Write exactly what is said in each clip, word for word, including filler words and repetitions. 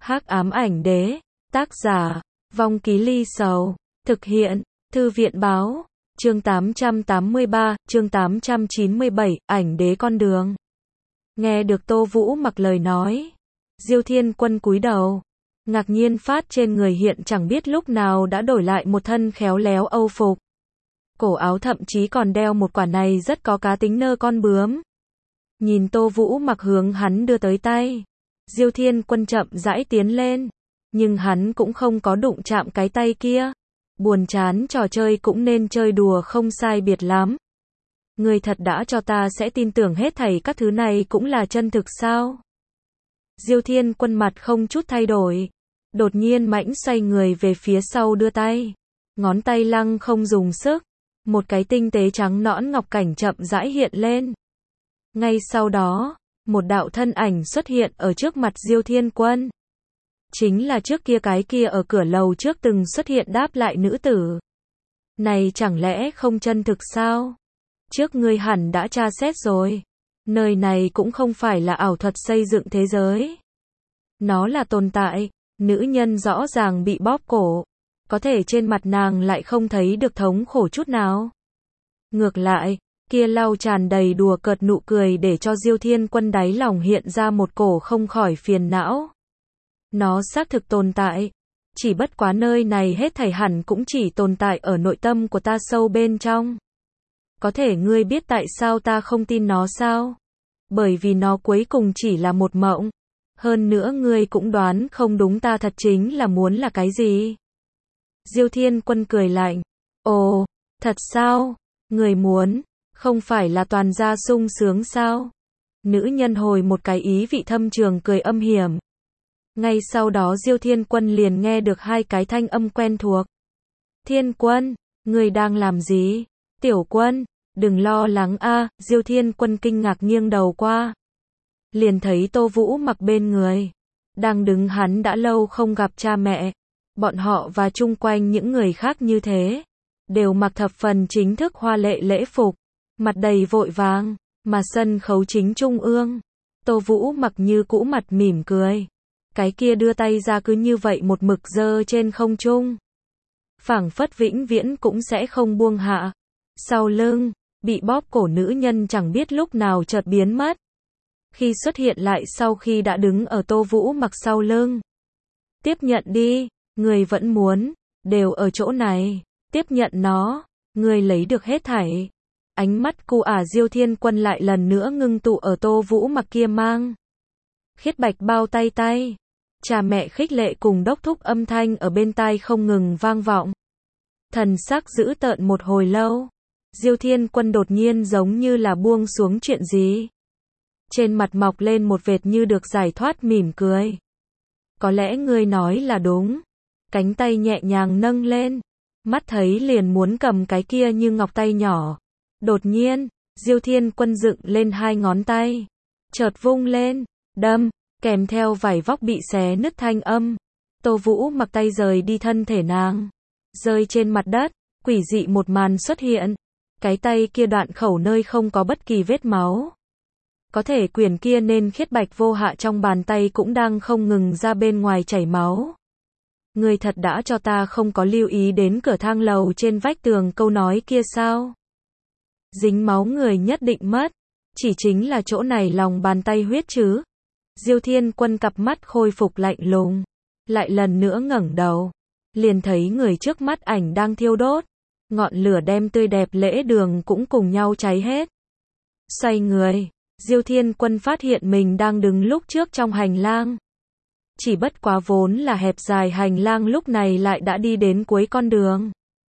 Hắc ám ảnh đế, tác giả, Vong Ký Ly Sầu, thực hiện, Thư viện báo, chương tám trăm tám mươi ba, chương tám trăm chín mươi bảy, ảnh đế con đường. Nghe được Tô Vũ Mặc lời nói, Diêu Thiên Quân cúi đầu, ngạc nhiên phát trên người hiện chẳng biết lúc nào đã đổi lại một thân khéo léo âu phục. Cổ áo thậm chí còn đeo một quả này rất có cá tính nơ con bướm. Nhìn Tô Vũ Mặc hướng hắn đưa tới tay, Diêu Thiên Quân chậm rãi tiến lên, nhưng hắn cũng không có đụng chạm cái tay kia. Buồn chán trò chơi cũng nên chơi đùa không sai biệt lắm. Ngươi thật đã cho ta sẽ tin tưởng hết thảy các thứ này cũng là chân thực sao? Diêu Thiên Quân mặt không chút thay đổi, đột nhiên mãnh xoay người về phía sau đưa tay, ngón tay lăng không dùng sức, một cái tinh tế trắng nõn ngọc cảnh chậm rãi hiện lên. Ngay sau đó, một đạo thân ảnh xuất hiện ở trước mặt Diêu Thiên Quân. Chính là trước kia cái kia ở cửa lầu trước từng xuất hiện đáp lại nữ tử. Này chẳng lẽ không chân thực sao? Trước ngươi hẳn đã tra xét rồi. Nơi này cũng không phải là ảo thuật xây dựng thế giới. Nó là tồn tại. Nữ nhân rõ ràng bị bóp cổ. Có thể trên mặt nàng lại không thấy được thống khổ chút nào. Ngược lại, kia lau tràn đầy đùa cợt nụ cười để cho Diêu Thiên Quân đáy lòng hiện ra một cổ không khỏi phiền não. Nó xác thực tồn tại. Chỉ bất quá nơi này hết thảy hẳn cũng chỉ tồn tại ở nội tâm của ta sâu bên trong. Có thể ngươi biết tại sao ta không tin nó sao? Bởi vì nó cuối cùng chỉ là một mộng. Hơn nữa ngươi cũng đoán không đúng ta thật chính là muốn là cái gì? Diêu Thiên Quân cười lạnh. Ồ, thật sao? Người muốn, không phải là toàn gia sung sướng sao? Nữ nhân hồi một cái ý vị thâm trường cười âm hiểm. Ngay sau đó Diêu Thiên Quân liền nghe được hai cái thanh âm quen thuộc. Thiên Quân, người đang làm gì? Tiểu Quân, đừng lo lắng a. Diêu Thiên Quân kinh ngạc nghiêng đầu qua. Liền thấy Tô Vũ Mặc bên người. Đang đứng hắn đã lâu không gặp cha mẹ. Bọn họ và chung quanh những người khác như thế. Đều mặc thập phần chính thức hoa lệ lễ phục. Mặt đầy vội vàng. Mà sân khấu chính trung ương. Tô Vũ Mặc như cũ mặt mỉm cười. Cái kia đưa tay ra cứ như vậy một mực giơ trên không trung. Phảng phất vĩnh viễn cũng sẽ không buông hạ. Sau lưng, bị bóp cổ nữ nhân chẳng biết lúc nào chợt biến mất. Khi xuất hiện lại sau khi đã đứng ở Tô Vũ Mặc sau lưng. Tiếp nhận đi, người vẫn muốn, đều ở chỗ này, tiếp nhận nó, người lấy được hết thảy. Ánh mắt cu ả Diêu Thiên Quân lại lần nữa ngưng tụ ở Tô Vũ Mặc kia mang. Khiết bạch bao tay tay. Cha mẹ khích lệ cùng đốc thúc âm thanh ở bên tai không ngừng vang vọng. Thần sắc dữ tợn một hồi lâu. Diêu Thiên Quân đột nhiên giống như là buông xuống chuyện gì. Trên mặt mọc lên một vệt như được giải thoát mỉm cười. Có lẽ ngươi nói là đúng. Cánh tay nhẹ nhàng nâng lên. Mắt thấy liền muốn cầm cái kia như ngọc tay nhỏ. Đột nhiên, Diêu Thiên Quân dựng lên hai ngón tay. Chợt vung lên, đâm. Kèm theo vải vóc bị xé nứt thanh âm. Tô Vũ Mặc tay rời đi thân thể nàng. Rơi trên mặt đất, quỷ dị một màn xuất hiện. Cái tay kia đoạn khẩu nơi không có bất kỳ vết máu. Có thể quyển kia nên khiết bạch vô hạ trong bàn tay cũng đang không ngừng ra bên ngoài chảy máu. Người thật đã cho ta không có lưu ý đến cửa thang lầu trên vách tường câu nói kia sao? Dính máu người nhất định mất. Chỉ chính là chỗ này lòng bàn tay huyết chứ. Diêu Thiên Quân cặp mắt khôi phục lạnh lùng, lại lần nữa ngẩng đầu, liền thấy người trước mắt ảnh đang thiêu đốt, ngọn lửa đem tươi đẹp lễ đường cũng cùng nhau cháy hết. Xoay người, Diêu Thiên Quân phát hiện mình đang đứng lúc trước trong hành lang. Chỉ bất quá vốn là hẹp dài hành lang lúc này lại đã đi đến cuối con đường.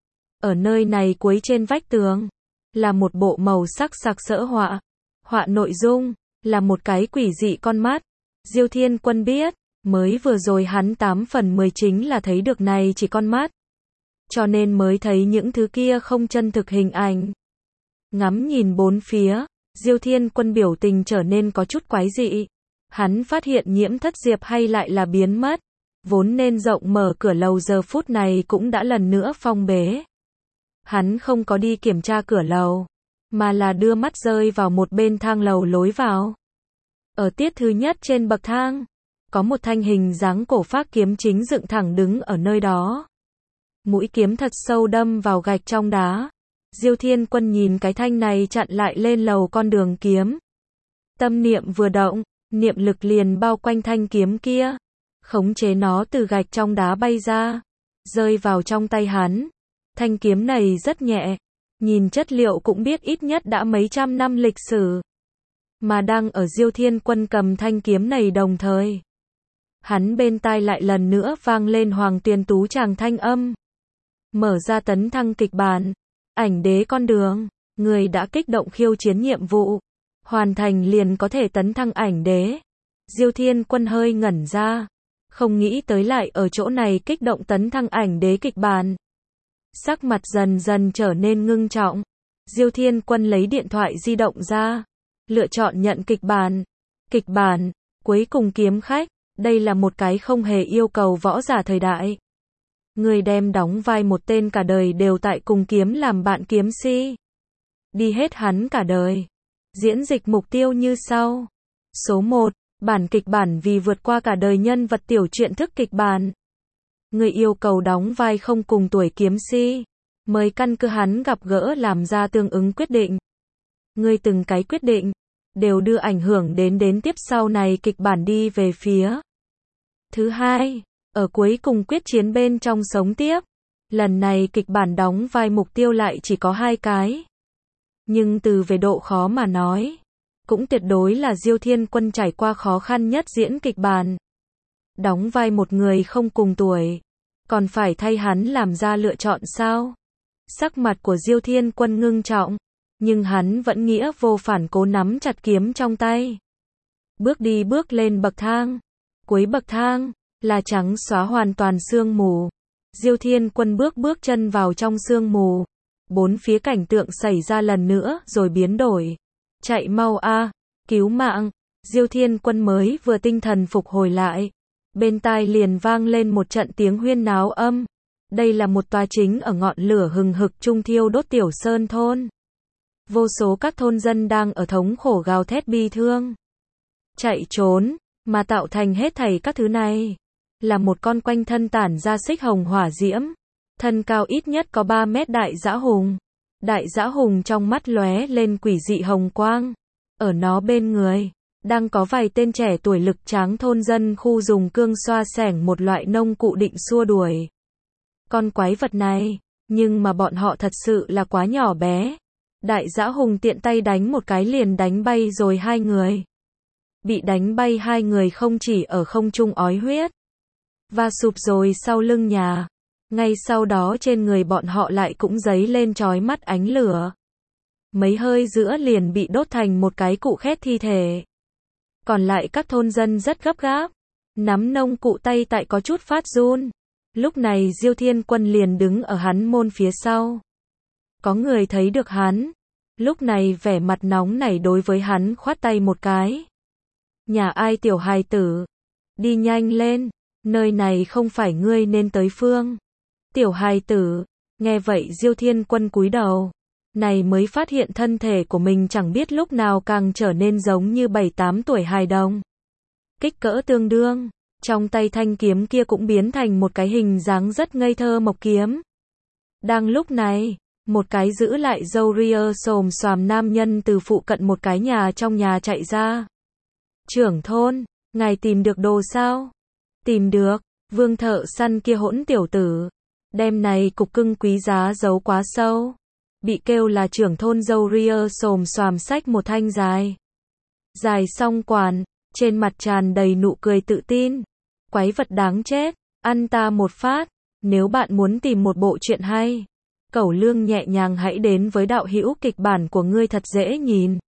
Ở nơi này cuối trên vách tường, là một bộ màu sắc sặc sỡ họa, họa nội dung, là một cái quỷ dị con mắt. Diêu Thiên Quân biết, mới vừa rồi hắn tám phần mười chính là thấy được này chỉ con mắt. Cho nên mới thấy những thứ kia không chân thực hình ảnh. Ngắm nhìn bốn phía, Diêu Thiên Quân biểu tình trở nên có chút quái dị. Hắn phát hiện Nhiễm Thất Diệp hay lại là biến mất. Vốn nên rộng mở cửa lầu giờ phút này cũng đã lần nữa phong bế. Hắn không có đi kiểm tra cửa lầu, mà là đưa mắt rơi vào một bên thang lầu lối vào. Ở tiết thứ nhất trên bậc thang, có một thanh hình dáng cổ phác kiếm chính dựng thẳng đứng ở nơi đó. Mũi kiếm thật sâu đâm vào gạch trong đá. Diêu Thiên Quân nhìn cái thanh này chặn lại lên lầu con đường kiếm. Tâm niệm vừa động, niệm lực liền bao quanh thanh kiếm kia, khống chế nó từ gạch trong đá bay ra, rơi vào trong tay hắn. Thanh kiếm này rất nhẹ, nhìn chất liệu cũng biết ít nhất đã mấy trăm năm lịch sử. Mà đang ở Diêu Thiên Quân cầm thanh kiếm này đồng thời, hắn bên tai lại lần nữa vang lên Hoàng Tuyền Tú chàng thanh âm. Mở ra tấn thăng kịch bản, ảnh đế con đường, người đã kích động khiêu chiến nhiệm vụ, hoàn thành liền có thể tấn thăng ảnh đế. Diêu Thiên Quân hơi ngẩn ra, không nghĩ tới lại ở chỗ này kích động tấn thăng ảnh đế kịch bản. Sắc mặt dần dần trở nên ngưng trọng. Diêu Thiên Quân lấy điện thoại di động ra, lựa chọn nhận kịch bản. Kịch bản, cuối cùng kiếm khách, đây là một cái không hề yêu cầu võ giả thời đại. Người đem đóng vai một tên cả đời đều tại cùng kiếm làm bạn kiếm si. Đi hết hắn cả đời. Diễn dịch mục tiêu như sau. Số một, bản kịch bản vì vượt qua cả đời nhân vật tiểu truyện thức kịch bản. Người yêu cầu đóng vai không cùng tuổi kiếm si, mới căn cứ hắn gặp gỡ làm ra tương ứng quyết định. Người từng cái quyết định, đều đưa ảnh hưởng đến đến tiếp sau này kịch bản đi về phía. Thứ hai, ở cuối cùng quyết chiến bên trong sống tiếp. Lần này kịch bản đóng vai mục tiêu lại chỉ có hai cái. Nhưng từ về độ khó mà nói, cũng tuyệt đối là Diêu Thiên Quân trải qua khó khăn nhất diễn kịch bản. Đóng vai một người không cùng tuổi, còn phải thay hắn làm ra lựa chọn sao? Sắc mặt của Diêu Thiên Quân ngưng trọng, nhưng hắn vẫn nghĩa vô phản cố nắm chặt kiếm trong tay. Bước đi bước lên bậc thang, cuối bậc thang là trắng xóa hoàn toàn sương mù. Diêu Thiên Quân bước bước chân vào trong sương mù, bốn phía cảnh tượng xảy ra lần nữa rồi biến đổi. Chạy mau a, cứu mạng. Diêu Thiên Quân mới vừa tinh thần phục hồi lại, bên tai liền vang lên một trận tiếng huyên náo âm. Đây là một tòa chính ở ngọn lửa hừng hực trung thiêu đốt tiểu sơn thôn. Vô số các thôn dân đang ở thống khổ gào thét bi thương, chạy trốn, mà tạo thành hết thảy các thứ này là một con quanh thân tản ra xích hồng hỏa diễm, thân cao ít nhất có ba mét đại dã hùng. Đại dã hùng trong mắt lóe lên quỷ dị hồng quang. Ở nó bên người, đang có vài tên trẻ tuổi lực tráng thôn dân khu dùng cương xoa xẻng một loại nông cụ định xua đuổi con quái vật này, nhưng mà bọn họ thật sự là quá nhỏ bé. Đại dã hùng tiện tay đánh một cái liền đánh bay rồi hai người. Bị đánh bay hai người không chỉ ở không trung ói huyết, và sụp rồi sau lưng nhà. Ngay sau đó trên người bọn họ lại cũng giấy lên chói mắt ánh lửa. Mấy hơi giữa liền bị đốt thành một cái cụ khét thi thể. Còn lại các thôn dân rất gấp gáp, nắm nông cụ tay tại có chút phát run. Lúc này Diêu Thiên Quân liền đứng ở hắn môn phía sau. Có người thấy được hắn, lúc này vẻ mặt nóng nảy đối với hắn khoát tay một cái. Nhà ai tiểu hài tử, đi nhanh lên, nơi này không phải ngươi nên tới phương. Tiểu hài tử, nghe vậy Diêu Thiên Quân cúi đầu, này mới phát hiện thân thể của mình chẳng biết lúc nào càng trở nên giống như bảy tám tuổi hài đồng. Kích cỡ tương đương, trong tay thanh kiếm kia cũng biến thành một cái hình dáng rất ngây thơ mộc kiếm. Đang lúc này, một cái giữ lại râu ria xồm xoàm nam nhân từ phụ cận một cái nhà trong nhà chạy ra. Trưởng thôn, ngài tìm được đồ sao? Tìm được, Vương thợ săn kia hỗn tiểu tử. Đem này cục cưng quý giá giấu quá sâu. Bị kêu là trưởng thôn râu ria xồm xoàm xách một thanh dài. Dài song quản, trên mặt tràn đầy nụ cười tự tin. Quái vật đáng chết, ăn ta một phát. Nếu bạn muốn tìm một bộ truyện hay, Cẩu Lương nhẹ nhàng hãy đến với đạo hữu kịch bản của ngươi thật dễ nhìn.